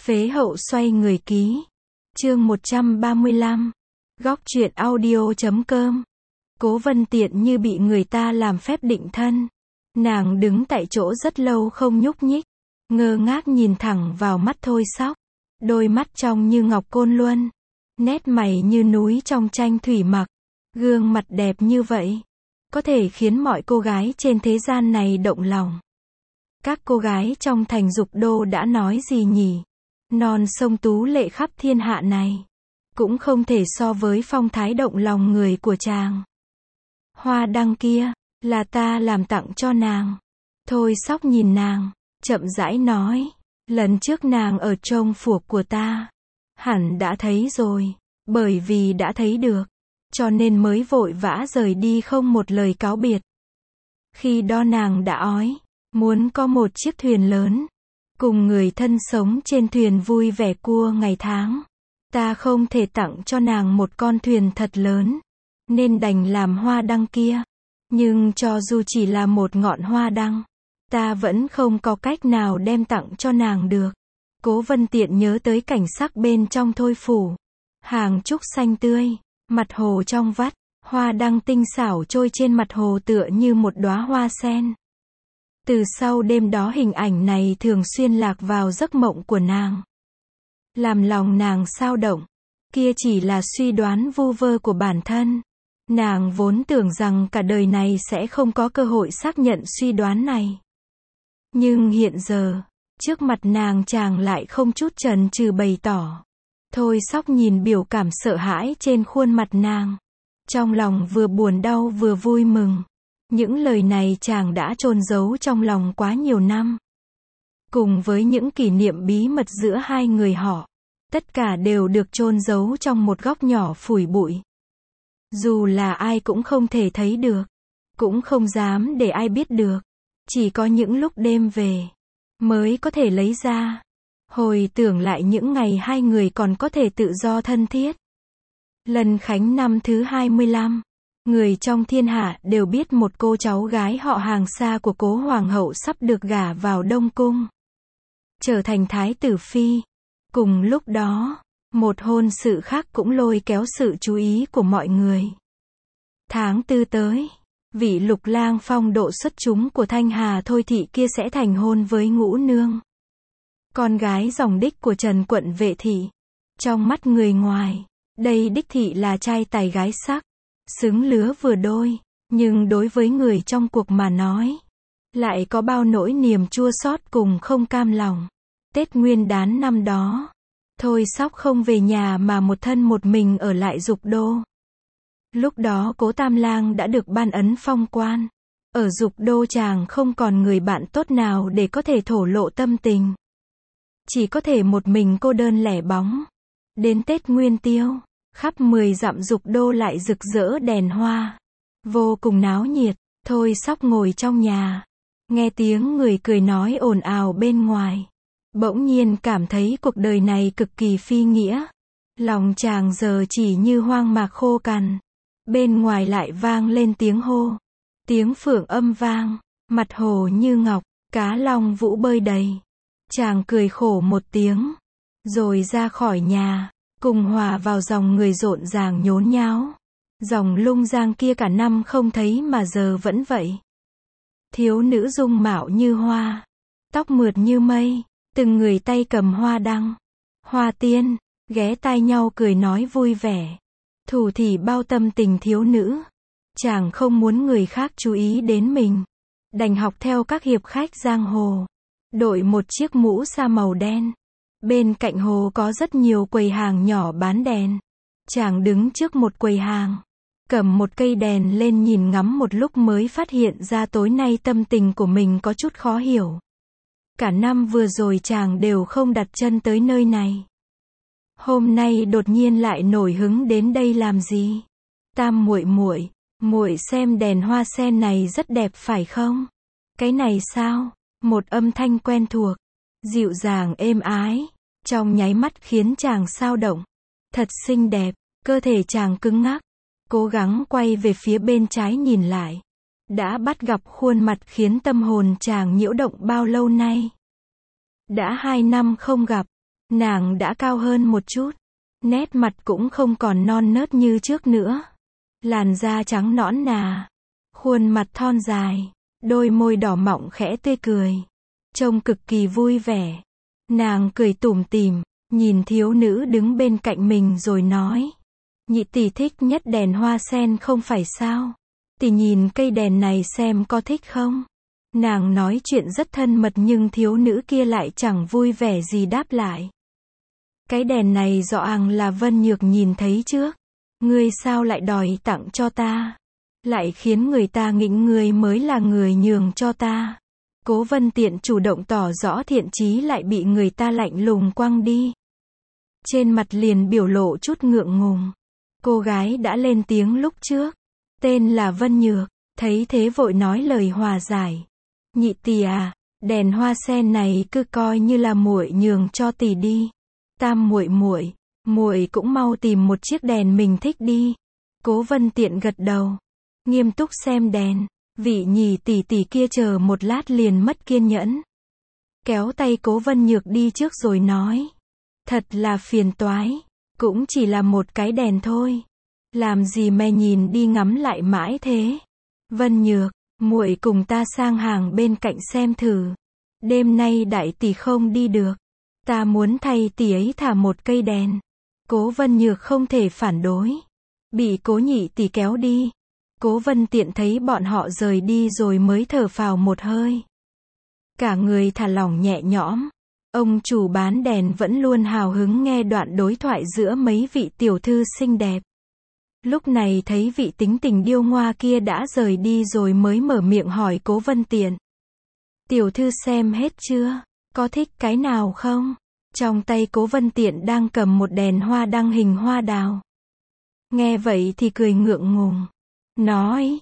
Phế hậu xoay người ký. Chương 135. Góc truyện audio.com. Cố Vân Tiện như bị người ta làm phép định thân. Nàng đứng tại chỗ rất lâu không nhúc nhích, ngơ ngác nhìn thẳng vào mắt Thôi Sóc. Đôi mắt trong như ngọc côn luân, nét mày như núi trong tranh thủy mặc. Gương mặt đẹp như vậy, có thể khiến mọi cô gái trên thế gian này động lòng. Các cô gái trong thành Dục Đô đã nói gì nhỉ? Non sông tú lệ khắp thiên hạ này, cũng không thể so với phong thái động lòng người của chàng. Hoa đăng kia, là ta làm tặng cho nàng. Thôi Sóc nhìn nàng, chậm rãi nói, lần trước nàng ở trong phủ của ta, hẳn đã thấy rồi, bởi vì đã thấy được, cho nên mới vội vã rời đi không một lời cáo biệt. Khi đó nàng đã ói, muốn có một chiếc thuyền lớn, cùng người thân sống trên thuyền vui vẻ qua ngày tháng. Ta không thể tặng cho nàng một con thuyền thật lớn, nên đành làm hoa đăng kia. Nhưng cho dù chỉ là một ngọn hoa đăng, ta vẫn không có cách nào đem tặng cho nàng được. Cố Vân Tiện nhớ tới cảnh sắc bên trong Thôi phủ. Hàng trúc xanh tươi, mặt hồ trong vắt, hoa đăng tinh xảo trôi trên mặt hồ tựa như một đóa hoa sen. Từ sau đêm đó hình ảnh này thường xuyên lạc vào giấc mộng của nàng, làm lòng nàng xao động. Kia chỉ là suy đoán vu vơ của bản thân. Nàng vốn tưởng rằng cả đời này sẽ không có cơ hội xác nhận suy đoán này. Nhưng hiện giờ, trước mặt nàng chàng lại không chút chần chừ bày tỏ. Thôi Sóc nhìn biểu cảm sợ hãi trên khuôn mặt nàng, trong lòng vừa buồn đau vừa vui mừng. Những lời này chàng đã chôn giấu trong lòng quá nhiều năm. Cùng với những kỷ niệm bí mật giữa hai người họ, tất cả đều được chôn giấu trong một góc nhỏ phủi bụi. Dù là ai cũng không thể thấy được, cũng không dám để ai biết được. Chỉ có những lúc đêm về, mới có thể lấy ra. Hồi tưởng lại những ngày hai người còn có thể tự do thân thiết. Lần khánh năm thứ 25, người trong thiên hạ đều biết một cô cháu gái họ Hàng xa của cố hoàng hậu sắp được gả vào Đông Cung, trở thành thái tử phi. Cùng lúc đó, một hôn sự khác cũng lôi kéo sự chú ý của mọi người. Tháng 4 tới, vị lục lang phong độ xuất chúng của Thanh Hà Thôi thị kia sẽ thành hôn với Ngũ Nương, con gái dòng đích của Trần quận Vệ thị. Trong mắt người ngoài, đây đích thị là trai tài gái sắc, xứng lứa vừa đôi, nhưng đối với người trong cuộc mà nói, lại có bao nỗi niềm chua xót cùng không cam lòng. Tết Nguyên Đán năm đó, Thôi Sóc không về nhà mà một thân một mình ở lại Dục Đô. Lúc đó Cố Tam Lang đã được ban ấn phong quan. Ở Dục Đô chàng không còn người bạn tốt nào để có thể thổ lộ tâm tình. Chỉ có thể một mình cô đơn lẻ bóng. Đến Tết Nguyên Tiêu, khắp 10 dặm Dục Đô lại rực rỡ đèn hoa, vô cùng náo nhiệt. Thôi Sóc ngồi trong nhà, nghe tiếng người cười nói ồn ào bên ngoài, bỗng nhiên cảm thấy cuộc đời này cực kỳ phi nghĩa. Lòng chàng giờ chỉ như hoang mạc khô cằn. Bên ngoài lại vang lên tiếng hô, tiếng phượng âm vang, mặt hồ như ngọc, cá long vũ bơi đầy. Chàng cười khổ một tiếng, rồi ra khỏi nhà, cùng hòa vào dòng người rộn ràng nhốn nháo. Dòng Lung Giang kia cả năm không thấy mà giờ vẫn vậy. Thiếu nữ dung mạo như hoa, tóc mượt như mây, từng người tay cầm hoa đăng, hoa tiên, ghé tai nhau cười nói vui vẻ. Thủ thỉ bao tâm tình thiếu nữ. Chàng không muốn người khác chú ý đến mình, đành học theo các hiệp khách giang hồ, đội một chiếc mũ sa màu đen. Bên cạnh hồ có rất nhiều quầy hàng nhỏ bán đèn. Chàng đứng trước một quầy hàng, cầm một cây đèn lên nhìn ngắm một lúc mới phát hiện ra tối nay tâm tình của mình có chút khó hiểu. Cả năm vừa rồi chàng đều không đặt chân tới nơi này. Hôm nay đột nhiên lại nổi hứng đến đây làm gì? Tam muội muội, muội xem đèn hoa sen này rất đẹp phải không? Cái này sao? Một âm thanh quen thuộc, dịu dàng êm ái, trong nháy mắt khiến chàng xao động. Thật xinh đẹp, cơ thể chàng cứng ngắc, cố gắng quay về phía bên trái nhìn lại. Đã bắt gặp khuôn mặt khiến tâm hồn chàng nhiễu động bao lâu nay. Đã 2 năm không gặp, Nàng đã cao hơn một chút. Nét mặt cũng không còn non nớt như trước nữa. Làn da trắng nõn nà. Khuôn mặt thon dài. Đôi môi đỏ mọng khẽ tươi cười. Trông cực kỳ vui vẻ. Nàng cười tủm tỉm, nhìn thiếu nữ đứng bên cạnh mình rồi nói. Nhị tỷ thích nhất đèn hoa sen không phải sao? Tỷ nhìn cây đèn này xem có thích không? Nàng nói chuyện rất thân mật nhưng thiếu nữ kia lại chẳng vui vẻ gì đáp lại. Cái đèn này rõ ràng là Vân Nhược nhìn thấy trước. Ngươi sao lại đòi tặng cho ta? Lại khiến người ta nghĩ ngươi mới là người nhường cho ta. Cố Vân Tiện chủ động tỏ rõ thiện chí lại bị người ta lạnh lùng quăng đi. Trên mặt liền biểu lộ chút ngượng ngùng. Cô gái đã lên tiếng lúc trước. Tên là Vân Nhược. Thấy thế vội nói lời hòa giải. Nhị tỷ à, đèn hoa sen này cứ coi như là muội nhường cho tỷ đi. Tam muội cũng mau tìm một chiếc đèn mình thích đi. Cố Vân Tiện gật đầu, nghiêm túc xem đèn. Vị nhì tỷ tỷ kia chờ một lát liền mất kiên nhẫn. Kéo tay Cố Vân Nhược đi trước rồi nói. Thật là phiền toái. Cũng chỉ là một cái đèn thôi. Làm gì mà nhìn đi ngắm lại mãi thế? Vân Nhược, muội cùng ta sang hàng bên cạnh xem thử. Đêm nay đại tỷ không đi được. Ta muốn thay tỷ ấy thả một cây đèn. Cố Vân Nhược không thể phản đối. Bị Cố nhị tỷ kéo đi. Cố Vân Tiện thấy bọn họ rời đi rồi mới thở phào một hơi. Cả người thả lỏng nhẹ nhõm. Ông chủ bán đèn vẫn luôn hào hứng nghe đoạn đối thoại giữa mấy vị tiểu thư xinh đẹp. Lúc này thấy vị tính tình điêu ngoa kia đã rời đi rồi mới mở miệng hỏi Cố Vân Tiện. Tiểu thư xem hết chưa? Có thích cái nào không? Trong tay Cố Vân Tiện đang cầm một đèn hoa đăng hình hoa đào. Nghe vậy thì cười ngượng ngùng. Nói,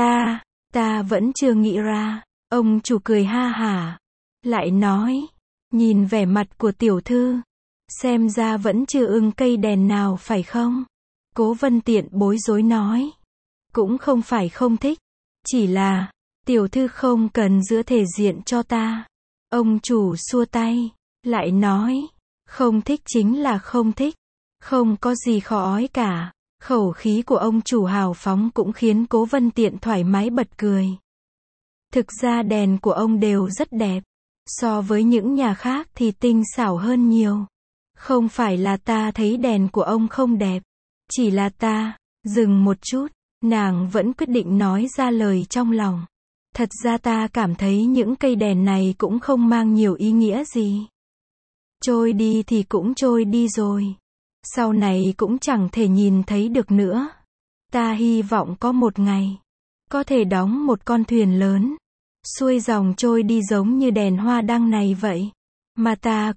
ta vẫn chưa nghĩ ra. Ông chủ cười ha hả. Lại nói, nhìn vẻ mặt của tiểu thư. Xem ra vẫn chưa ưng cây đèn nào phải không? Cố Vân Tiện bối rối nói. Cũng không phải không thích. Chỉ là, tiểu thư không cần giữa thể diện cho ta. Ông chủ xua tay. Lại nói, không thích chính là không thích. Không có gì khó ói cả. Khẩu khí của ông chủ hào phóng cũng khiến Cố Vân Tiện thoải mái bật cười. Thực ra đèn của ông đều rất đẹp. So với những nhà khác thì tinh xảo hơn nhiều. Không phải là ta thấy đèn của ông không đẹp. Chỉ là ta, dừng một chút, nàng vẫn quyết định nói ra lời trong lòng. Thật ra ta cảm thấy những cây đèn này cũng không mang nhiều ý nghĩa gì. Trôi đi thì cũng trôi đi rồi. Sau này cũng chẳng thể nhìn thấy được nữa. Ta hy vọng có một ngày, có thể đóng một con thuyền lớn, xuôi dòng trôi đi giống như đèn hoa đăng này vậy. Mà ta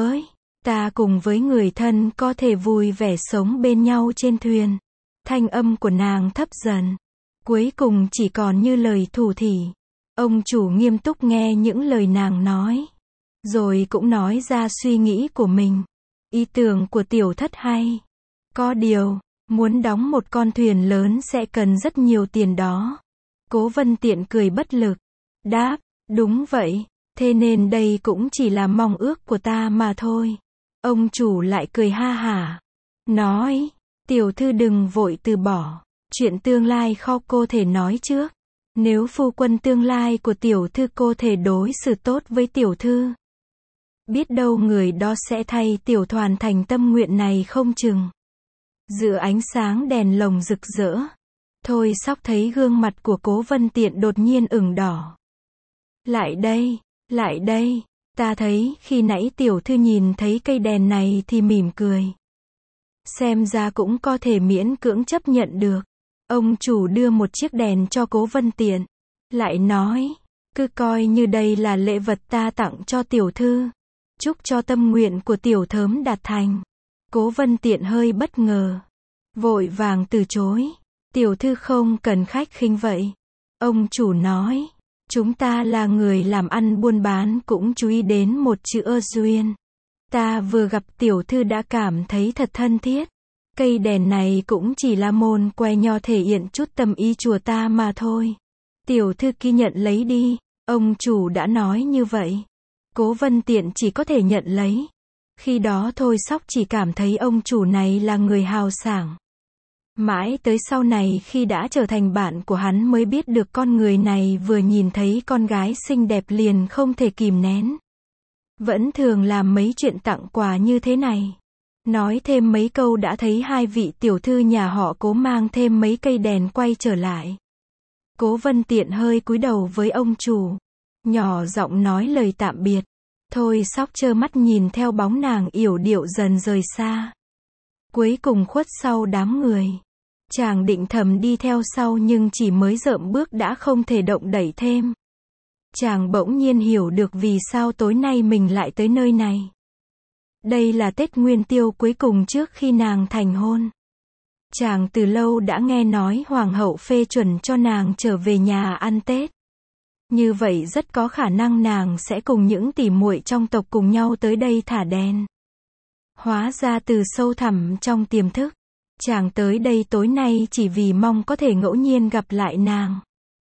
cùng với người thân có thể vui vẻ sống bên nhau trên thuyền. Thanh âm của nàng thấp dần. Cuối cùng chỉ còn như lời thủ thỉ. Ông chủ nghiêm túc nghe những lời nàng nói. Rồi cũng nói ra suy nghĩ của mình. Ý tưởng của tiểu thất hay. Có điều, muốn đóng một con thuyền lớn sẽ cần rất nhiều tiền đó. Cố Vân Tiện cười bất lực. Đáp, đúng vậy. Thế nên đây cũng chỉ là mong ước của ta mà thôi. Ông chủ lại cười ha hả. Nói, tiểu thư đừng vội từ bỏ. Chuyện tương lai khó cô thể nói trước. Nếu phu quân tương lai của tiểu thư cô thể đối xử tốt với tiểu thư. Biết đâu người đó sẽ thay tiểu hoàn thành tâm nguyện này không chừng. Giữa ánh sáng đèn lồng rực rỡ. Thôi Sóc thấy gương mặt của Cố Vân Tiện đột nhiên ửng đỏ. Lại đây. Ta thấy khi nãy tiểu thư nhìn thấy cây đèn này thì mỉm cười. Xem ra cũng có thể miễn cưỡng chấp nhận được. Ông chủ đưa một chiếc đèn cho Cố Vân Tiện. Lại nói, cứ coi như đây là lễ vật ta tặng cho tiểu thư. Chúc cho tâm nguyện của tiểu thớm đạt thành. Cố Vân Tiện hơi bất ngờ. Vội vàng từ chối. Tiểu thư không cần khách khinh vậy. Ông chủ nói. Chúng ta là người làm ăn buôn bán cũng chú ý đến một chữ duyên. Ta vừa gặp tiểu thư đã cảm thấy thật thân thiết. Cây đèn này cũng chỉ là môn que nho thể hiện chút tâm ý chùa ta mà thôi. Tiểu thư kia nhận lấy đi. Ông chủ đã nói như vậy. Cố Vân Tiện chỉ có thể nhận lấy. Khi đó Thôi Sóc chỉ cảm thấy ông chủ này là người hào sảng. Mãi tới sau này khi đã trở thành bạn của hắn mới biết được con người này vừa nhìn thấy con gái xinh đẹp liền không thể kìm nén. Vẫn thường làm mấy chuyện tặng quà như thế này. Nói thêm mấy câu đã thấy hai vị tiểu thư nhà họ Cố mang thêm mấy cây đèn quay trở lại. Cố Vân Tiện hơi cúi đầu với ông chủ, nhỏ giọng nói lời tạm biệt. Thôi Sóc trơ mắt nhìn theo bóng nàng yểu điệu dần rời xa. Cuối cùng khuất sau đám người. Chàng định thầm đi theo sau nhưng chỉ mới dợm bước đã không thể động đẩy thêm. Chàng bỗng nhiên hiểu được vì sao tối nay mình lại tới nơi này. Đây là Tết Nguyên Tiêu cuối cùng trước khi nàng thành hôn. Chàng từ lâu đã nghe nói hoàng hậu phê chuẩn cho nàng trở về nhà ăn Tết. Như vậy rất có khả năng nàng sẽ cùng những tỷ muội trong tộc cùng nhau tới đây thả đèn. Hóa ra từ sâu thẳm trong tiềm thức, chàng tới đây tối nay chỉ vì mong có thể ngẫu nhiên gặp lại nàng.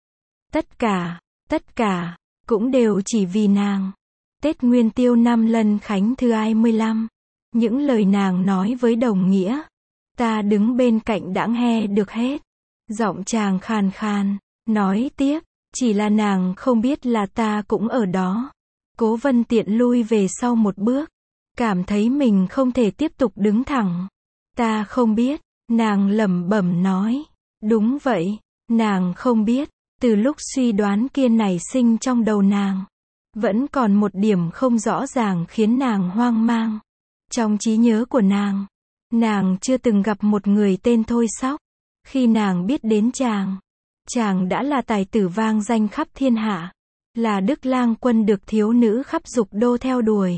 Tất cả, cũng đều chỉ vì nàng. Tết Nguyên Tiêu năm Lân Khánh thứ 25. Những lời nàng nói với đồng nghĩa. Ta đứng bên cạnh đã nghe được hết. Giọng chàng khàn khàn, nói tiếp, chỉ là nàng không biết là ta cũng ở đó. Cố Vân Tiện lui về sau một bước, cảm thấy mình không thể tiếp tục đứng thẳng. Ta không biết, nàng lẩm bẩm nói. Đúng vậy, nàng không biết. Từ lúc suy đoán kia nảy sinh trong đầu nàng, vẫn còn một điểm không rõ ràng khiến nàng hoang mang. Trong trí nhớ của nàng chưa từng gặp một người tên Thôi Sóc. Khi nàng biết đến chàng đã là tài tử vang danh khắp thiên hạ, là Đức Lang Quân được thiếu nữ khắp dục đô theo đuổi.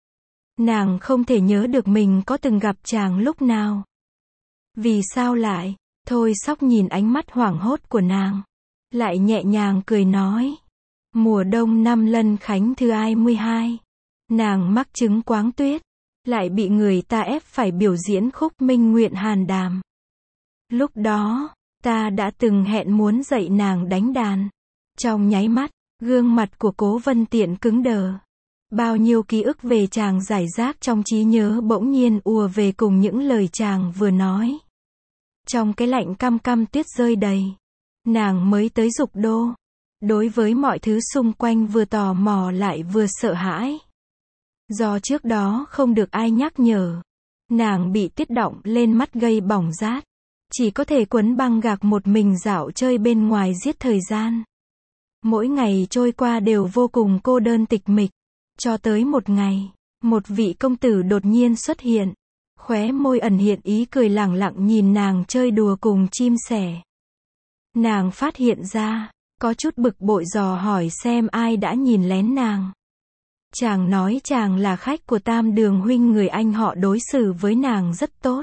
Nàng không thể nhớ được mình có từng gặp chàng lúc nào. Vì sao lại? Thôi Sóc nhìn ánh mắt hoảng hốt của nàng, lại nhẹ nhàng cười nói. Mùa đông năm Lân Khánh thứ 22, nàng mắc chứng Quáng Tuyết, lại bị người ta ép phải biểu diễn khúc Minh Nguyện Hàn Đàm. Lúc đó, ta đã từng hẹn muốn dạy nàng đánh đàn. Trong nháy mắt, gương mặt của Cố Vân Tiện cứng đờ. Bao nhiêu ký ức về chàng rải rác trong trí nhớ bỗng nhiên ùa về cùng những lời chàng vừa nói. Trong cái lạnh căm căm tuyết rơi đầy, nàng mới tới Dục Đô. Đối với mọi thứ xung quanh vừa tò mò lại vừa sợ hãi. Do trước đó không được ai nhắc nhở, nàng bị tiết động lên mắt gây bỏng rát. Chỉ có thể quấn băng gạc một mình dạo chơi bên ngoài giết thời gian. Mỗi ngày trôi qua đều vô cùng cô đơn tịch mịch. Cho tới một ngày, một vị công tử đột nhiên xuất hiện. Khóe môi ẩn hiện ý cười lẳng lặng nhìn nàng chơi đùa cùng chim sẻ. Nàng phát hiện ra, có chút bực bội dò hỏi xem ai đã nhìn lén nàng. Chàng nói chàng là khách của Tam Đường huynh, người anh họ đối xử với nàng rất tốt.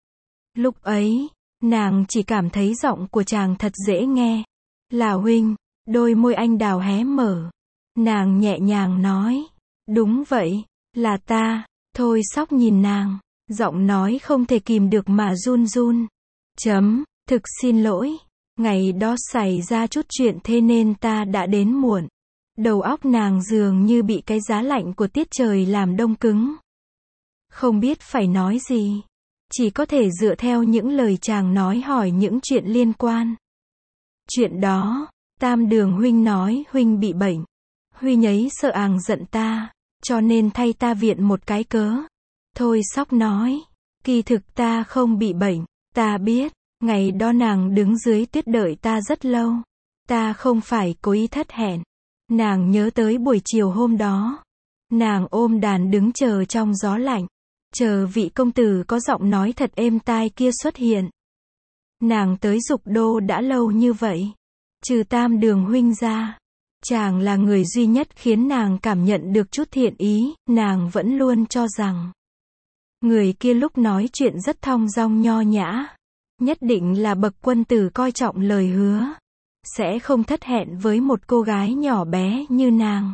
Lúc ấy, nàng chỉ cảm thấy giọng của chàng thật dễ nghe. Là huynh. Đôi môi anh đào hé mở. Nàng nhẹ nhàng nói. Đúng vậy, là ta. Thôi Sóc nhìn nàng, giọng nói không thể kìm được mà run run. Thực xin lỗi. Ngày đó xảy ra chút chuyện thế nên ta đã đến muộn. Đầu óc nàng dường như bị cái giá lạnh của tiết trời làm đông cứng. Không biết phải nói gì. Chỉ có thể dựa theo những lời chàng nói hỏi những chuyện liên quan. Chuyện đó, Tam Đường huynh nói huynh bị bệnh. Huynh ấy sợ àng giận ta, cho nên thay ta viện một cái cớ. Thôi Sóc nói, kỳ thực ta không bị bệnh, ta biết. Ngày đó nàng đứng dưới tuyết đợi ta rất lâu. Ta không phải cố ý thất hẹn. Nàng nhớ tới buổi chiều hôm đó. Nàng ôm đàn đứng chờ trong gió lạnh. Chờ vị công tử có giọng nói thật êm tai kia xuất hiện. Nàng tới Dục Đô đã lâu như vậy. Trừ Tam Đường huynh ra, chàng là người duy nhất khiến nàng cảm nhận được chút thiện ý. Nàng vẫn luôn cho rằng người kia lúc nói chuyện rất thong dong nho nhã. Nhất định là bậc quân tử coi trọng lời hứa. Sẽ không thất hẹn với một cô gái nhỏ bé như nàng.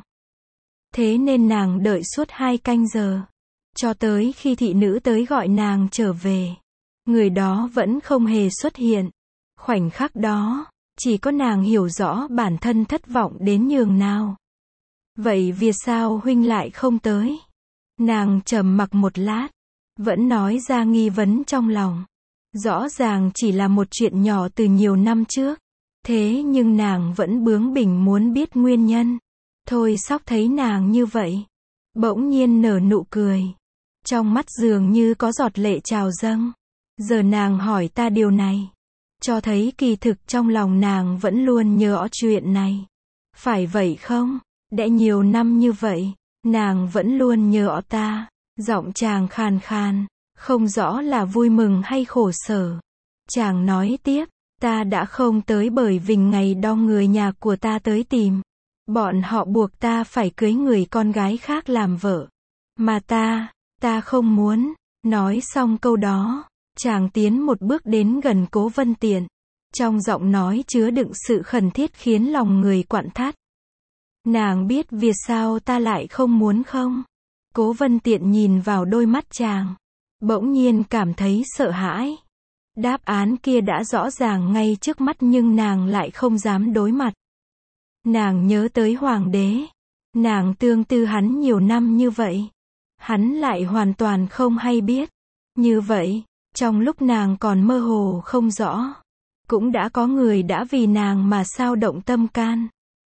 Thế nên nàng đợi suốt 2 canh giờ. Cho tới khi thị nữ tới gọi nàng trở về. Người đó vẫn không hề xuất hiện. Khoảnh khắc đó, chỉ có nàng hiểu rõ bản thân thất vọng đến nhường nào. Vậy vì sao huynh lại không tới? Nàng trầm mặc một lát, vẫn nói ra nghi vấn trong lòng. Rõ ràng chỉ là một chuyện nhỏ từ nhiều năm trước. Thế nhưng nàng vẫn bướng bỉnh muốn biết nguyên nhân. Thôi Sóc thấy nàng như vậy, bỗng nhiên nở nụ cười. Trong mắt dường như có giọt lệ trào dâng. Giờ nàng hỏi ta điều này, cho thấy kỳ thực trong lòng nàng vẫn luôn nhớ chuyện này. Phải vậy không? Đã nhiều năm như vậy, nàng vẫn luôn nhớ ta. Giọng chàng khàn khàn, không rõ là vui mừng hay khổ sở. Chàng nói tiếp, ta đã không tới bởi vì ngày đó người nhà của ta tới tìm. Bọn họ buộc ta phải cưới người con gái khác làm vợ. Mà ta không muốn. Nói xong câu đó, chàng tiến một bước đến gần Cố Vân Tiện. Trong giọng nói chứa đựng sự khẩn thiết khiến lòng người quặn thắt. Nàng biết vì sao ta lại không muốn không? Cố Vân Tiện nhìn vào đôi mắt chàng, bỗng nhiên cảm thấy sợ hãi. Đáp án kia đã rõ ràng ngay trước mắt nhưng nàng lại không dám đối mặt. Nàng nhớ tới hoàng đế. Nàng tương tư hắn nhiều năm như vậy. Hắn lại hoàn toàn không hay biết. Như vậy, trong lúc nàng còn mơ hồ không rõ, cũng đã có người đã vì nàng mà sao động tâm can.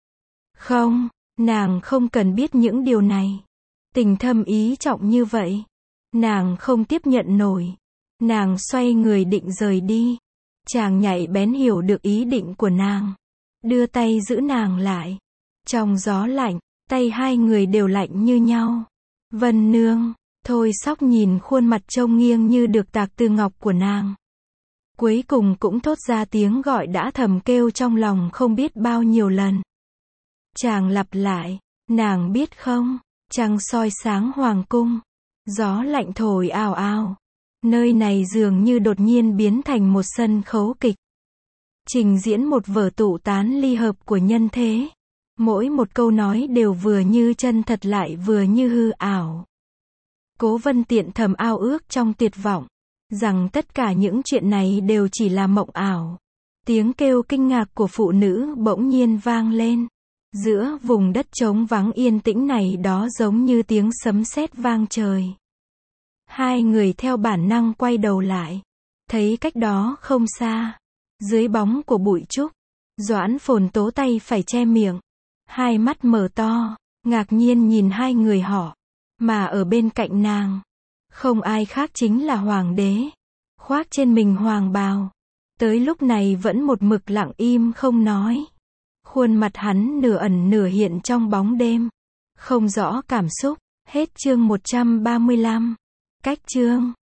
Không, nàng không cần biết những điều này. Tình thâm ý trọng như vậy, nàng không tiếp nhận nổi. Nàng xoay người định rời đi. Chàng nhạy bén hiểu được ý định của nàng, đưa tay giữ nàng lại. Trong gió lạnh, tay hai người đều lạnh như nhau. Vân nương, Thôi Sóc nhìn khuôn mặt trông nghiêng như được tạc từ ngọc của nàng. Cuối cùng cũng thốt ra tiếng gọi đã thầm kêu trong lòng không biết bao nhiêu lần. Chàng lặp lại, nàng biết không, trăng soi sáng hoàng cung. Gió lạnh thổi ào ào. Nơi này dường như đột nhiên biến thành một sân khấu kịch. Trình diễn một vở tụ tán ly hợp của nhân thế. Mỗi một câu nói đều vừa như chân thật lại vừa như hư ảo. Cố Vân Tiện thầm ao ước trong tuyệt vọng, rằng tất cả những chuyện này đều chỉ là mộng ảo. Tiếng kêu kinh ngạc của phụ nữ bỗng nhiên vang lên. Giữa vùng đất trống vắng yên tĩnh này đó giống như tiếng sấm sét vang trời. Hai người theo bản năng quay đầu lại. Thấy cách đó không xa, dưới bóng của bụi trúc, Doãn Phồn Tố tay phải che miệng, hai mắt mở to, ngạc nhiên nhìn hai người họ. Mà ở bên cạnh nàng, không ai khác chính là hoàng đế, khoác trên mình hoàng bào. Tới lúc này vẫn một mực lặng im không nói. Khuôn mặt hắn nửa ẩn nửa hiện trong bóng đêm, không rõ cảm xúc. Hết chương 135. Cách chương